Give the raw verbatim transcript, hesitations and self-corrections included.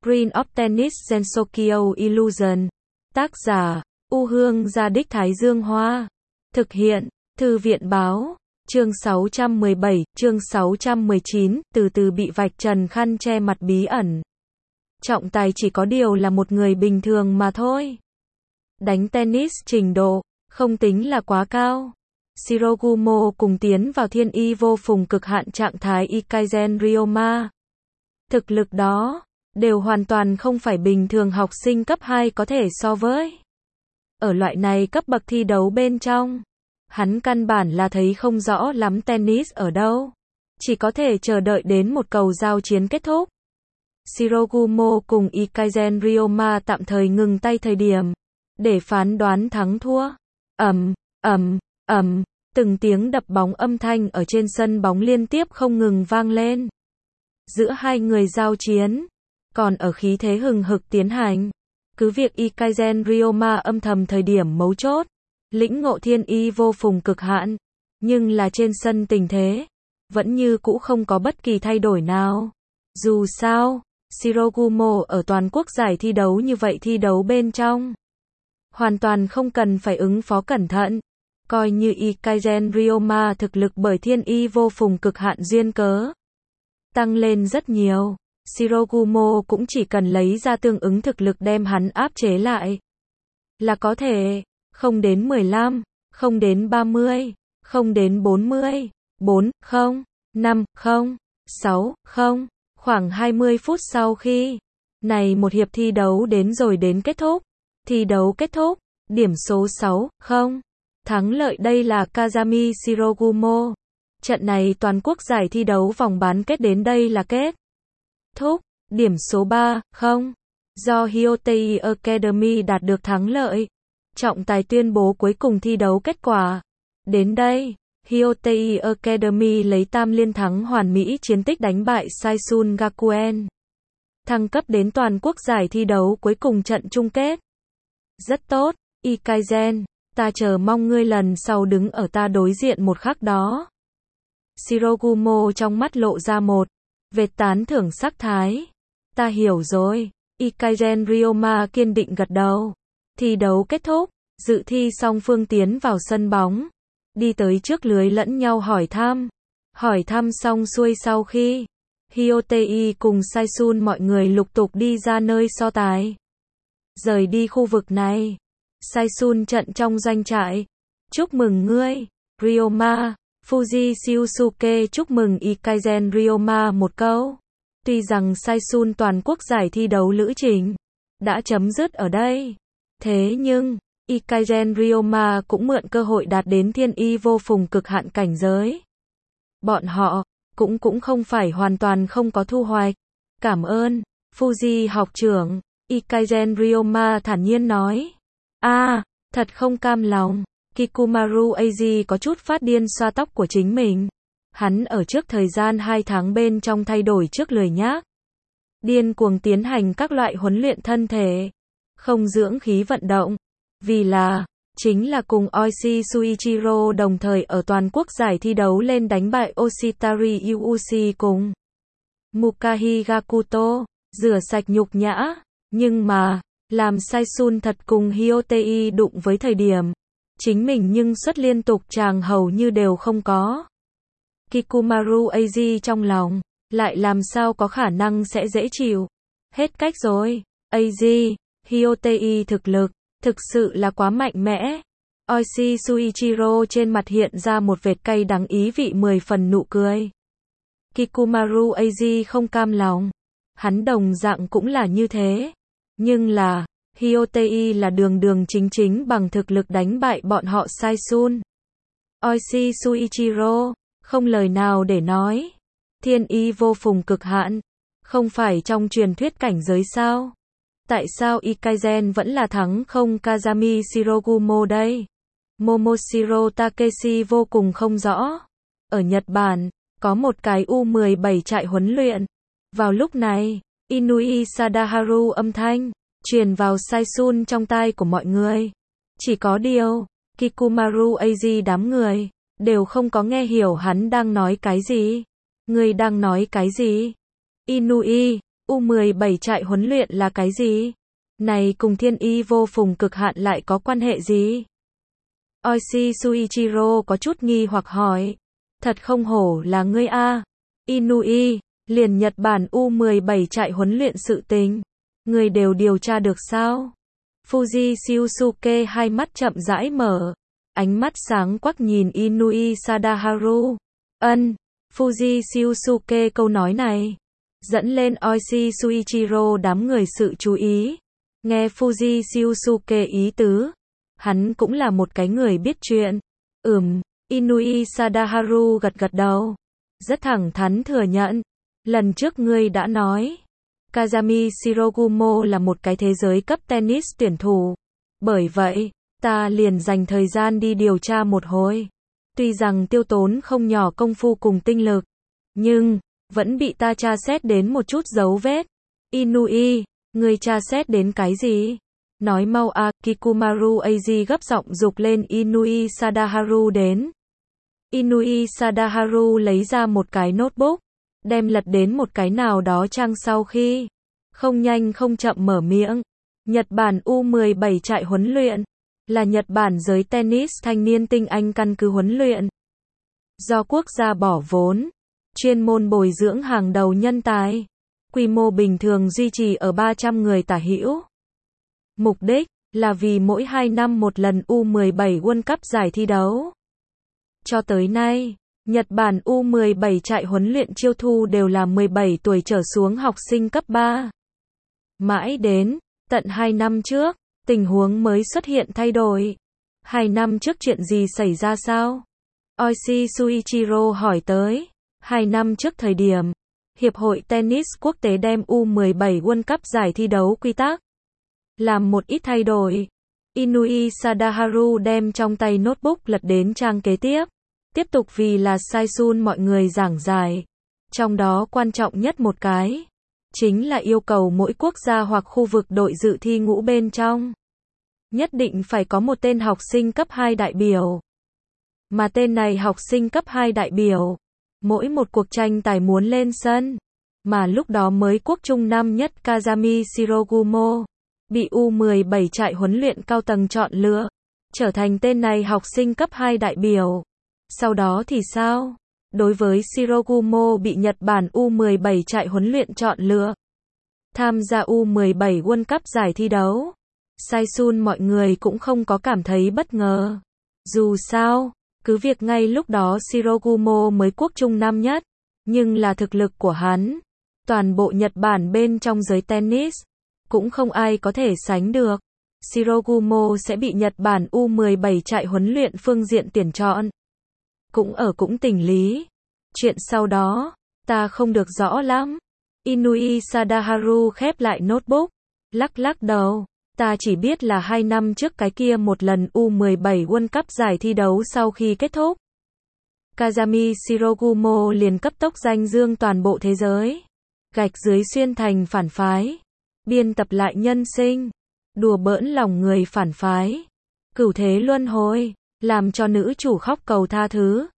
Green of Tennis Gensokyo Illusion. Tác giả, U Hương Gia Đích Thái Dương Hoa. Thực hiện, Thư viện Báo. Chương sáu trăm mười bảy, chương sáu trăm mười chín, từ từ bị vạch trần khăn che mặt bí ẩn. Trọng tài chỉ có điều là một người bình thường mà thôi. Đánh tennis trình độ, không tính là quá cao. Shirogumo cùng tiến vào thiên y vô phùng cực hạn trạng thái Ikaisen Ryoma. Thực lực đó, đều hoàn toàn không phải bình thường học sinh cấp hai có thể so với. Ở loại này cấp bậc thi đấu bên trong, hắn căn bản là thấy không rõ lắm tennis ở đâu. Chỉ có thể chờ đợi đến một cầu giao chiến kết thúc. Shirogumo cùng Ikaisen Ryoma tạm thời ngừng tay thời điểm, để phán đoán thắng thua. Ầm, ầm, ầm, từng tiếng đập bóng âm thanh ở trên sân bóng liên tiếp không ngừng vang lên. Giữa hai người giao chiến, còn ở khí thế hừng hực tiến hành. Cứ việc Ikaisen Ryoma âm thầm thời điểm mấu chốt, lĩnh ngộ thiên y vô phùng cực hạn, nhưng là trên sân tình thế, vẫn như cũ không có bất kỳ thay đổi nào. Dù sao, Shirogumo ở toàn quốc giải thi đấu như vậy thi đấu bên trong, hoàn toàn không cần phải ứng phó cẩn thận. Coi như Ikaisen Ryoma thực lực bởi thiên y vô phùng cực hạn duyên cớ tăng lên rất nhiều, Shirogumo cũng chỉ cần lấy ra tương ứng thực lực đem hắn áp chế lại là có thể. Không đến mười lăm, không đến ba mươi, không đến bốn mươi, bốn, không, năm, không, sáu, không. Khoảng hai mươi phút sau khi này một hiệp thi đấu đến rồi đến kết thúc. Thi đấu kết thúc, điểm số sáu, không. Thắng lợi đây là Kazami Shirogumo. Trận này toàn quốc giải thi đấu vòng bán kết đến đây là kết thúc. Điểm số ba, không. Do Hyotei Academy đạt được thắng lợi. Trọng tài tuyên bố cuối cùng thi đấu kết quả. Đến đây, Hyotei Academy lấy tam liên thắng hoàn mỹ chiến tích đánh bại Saisun Gakuen. Thăng cấp đến toàn quốc giải thi đấu cuối cùng trận chung kết. Rất tốt, Ikaisen, ta chờ mong ngươi lần sau đứng ở ta đối diện một khắc đó. Shirogumo trong mắt lộ ra một vệt tán thưởng sắc thái. Ta hiểu rồi. Ikaisen Ryoma kiên định gật đầu. Thi đấu kết thúc, dự thi song phương tiến vào sân bóng, đi tới trước lưới lẫn nhau hỏi thăm. Hỏi thăm xong xuôi sau khi Hyotei cùng Saisun mọi người lục tục đi ra nơi so tài. Rời đi khu vực này, Saisun trận trong doanh trại. Chúc mừng ngươi, Ryoma. Fuji Shiusuke chúc mừng Ikaisen Ryoma một câu. Tuy rằng Saisun toàn quốc giải thi đấu lữ trình đã chấm dứt ở đây, thế nhưng Ikaisen Ryoma cũng mượn cơ hội đạt đến thiên y vô phùng cực hạn cảnh giới. Bọn họ cũng cũng không phải hoàn toàn không có thu hoạch. Cảm ơn, Fuji học trưởng, Ikaisen Ryoma thản nhiên nói. A, à, thật không cam lòng. Kikumaru Eiji có chút phát điên xoa tóc của chính mình. Hắn ở trước thời gian hai tháng bên trong thay đổi trước lười nhác, điên cuồng tiến hành các loại huấn luyện thân thể, không dưỡng khí vận động. Vì là, chính là cùng Oishi Suichiro đồng thời ở toàn quốc giải thi đấu lên đánh bại Oshitari Yuuchi cùng Mukahi Gakuto, rửa sạch nhục nhã. Nhưng mà, làm Saisun thật cùng Hyotei đụng với thời điểm, chính mình nhưng xuất liên tục chàng hầu như đều không có. Kikumaru Eiji trong lòng, lại làm sao có khả năng sẽ dễ chịu. Hết cách rồi, Eiji, Hyotei thực lực, thực sự là quá mạnh mẽ. Oishi Suichiro trên mặt hiện ra một vệt cay đắng ý vị mười phần nụ cười. Kikumaru Eiji không cam lòng. Hắn đồng dạng cũng là như thế. Nhưng là, Hyotei là đường đường chính chính bằng thực lực đánh bại bọn họ Saisun. Oishi Suichiro, không lời nào để nói. Thiên y vô phùng cực hạn, không phải trong truyền thuyết cảnh giới sao? Tại sao Ikaisen vẫn là thắng không Kazami Shirogumo đây? Momoshiro Takeshi vô cùng không rõ. Ở Nhật Bản, có một cái U mười bảy trại huấn luyện. Vào lúc này, Inui Sadaharu âm thanh truyền vào Saisun trong tai của mọi người. Chỉ có điều, Kikumaru Eiji đám người đều không có nghe hiểu hắn đang nói cái gì. Người đang nói cái gì? Inui, U mười bảy trại huấn luyện là cái gì? Này cùng thiên y vô phùng cực hạn lại có quan hệ gì? Oishi Shuichiro có chút nghi hoặc hỏi. Thật không hổ là ngươi a, Inui, liền Nhật Bản U mười bảy trại huấn luyện sự tình. Ngươi đều điều tra được sao? Fuji Shiosuke hai mắt chậm rãi mở. Ánh mắt sáng quắc nhìn Inui Sadaharu. Ân, Fuji Shiosuke câu nói này dẫn lên Oishi Shuichiro đám người sự chú ý. Nghe Fuji Shiosuke ý tứ, hắn cũng là một cái người biết chuyện. Ừm, Inui Sadaharu gật gật đầu. Rất thẳng thắn thừa nhận. Lần trước ngươi đã nói, Kazami Shirogumo là một cái thế giới cấp tennis tuyển thủ. Bởi vậy, ta liền dành thời gian đi điều tra một hồi. Tuy rằng tiêu tốn không nhỏ công phu cùng tinh lực, nhưng vẫn bị ta tra xét đến một chút dấu vết. Inui, ngươi tra xét đến cái gì? Nói mau a, Kikumaru Eiji gấp giọng dục lên Inui Sadaharu đến. Inui Sadaharu lấy ra một cái notebook, đem lật đến một cái nào đó trang sau khi không nhanh không chậm mở miệng. Nhật Bản U mười bảy trại huấn luyện là Nhật Bản giới tennis thanh niên tinh anh căn cứ huấn luyện do quốc gia bỏ vốn, chuyên môn bồi dưỡng hàng đầu nhân tài, quy mô bình thường duy trì ở ba trăm người tả hữu. Mục đích là vì mỗi hai năm một lần U mười bảy World Cup giải thi đấu. Cho tới nay, Nhật Bản U mười bảy trại huấn luyện chiêu thu đều là mười bảy tuổi trở xuống học sinh cấp ba. Mãi đến tận hai năm trước, tình huống mới xuất hiện thay đổi. Hai năm trước chuyện gì xảy ra sao? Oishi Shuichiro hỏi tới. Hai năm trước thời điểm, Hiệp hội Tennis Quốc tế đem U mười bảy World Cup giải thi đấu quy tắc làm một ít thay đổi. Inui Sadaharu đem trong tay notebook lật đến trang kế tiếp. Tiếp tục vì là Saisun mọi người giảng giải. Trong đó quan trọng nhất một cái, chính là yêu cầu mỗi quốc gia hoặc khu vực đội dự thi ngũ bên trong nhất định phải có một tên học sinh cấp hai đại biểu. Mà tên này học sinh cấp hai đại biểu, mỗi một cuộc tranh tài muốn lên sân. Mà lúc đó mới quốc trung năm nhất Kazami Shirogumo bị U mười bảy trại huấn luyện cao tầng chọn lựa, trở thành tên này học sinh cấp hai đại biểu. Sau đó thì sao? Đối với Shirogumo bị Nhật Bản U mười bảy trại huấn luyện chọn lựa tham gia U mười bảy World Cup giải thi đấu, Saisun mọi người cũng không có cảm thấy bất ngờ. Dù sao, cứ việc ngay lúc đó Shirogumo mới quốc trung năm nhất, nhưng là thực lực của hắn, toàn bộ Nhật Bản bên trong giới tennis, cũng không ai có thể sánh được. Shirogumo sẽ bị Nhật Bản U mười bảy trại huấn luyện phương diện tuyển chọn. Cũng ở cũng tình lý. Chuyện sau đó, ta không được rõ lắm. Inui Sadaharu khép lại notebook, lắc lắc đầu. Ta chỉ biết là hai năm trước cái kia một lần U mười bảy World Cup giải thi đấu sau khi kết thúc, Kazami Shirogumo liền cấp tốc danh dương toàn bộ thế giới. Gạch dưới xuyên thành phản phái, biên tập lại nhân sinh, đùa bỡn lòng người phản phái, cửu thế luân hồi, làm cho nữ chủ khóc cầu tha thứ.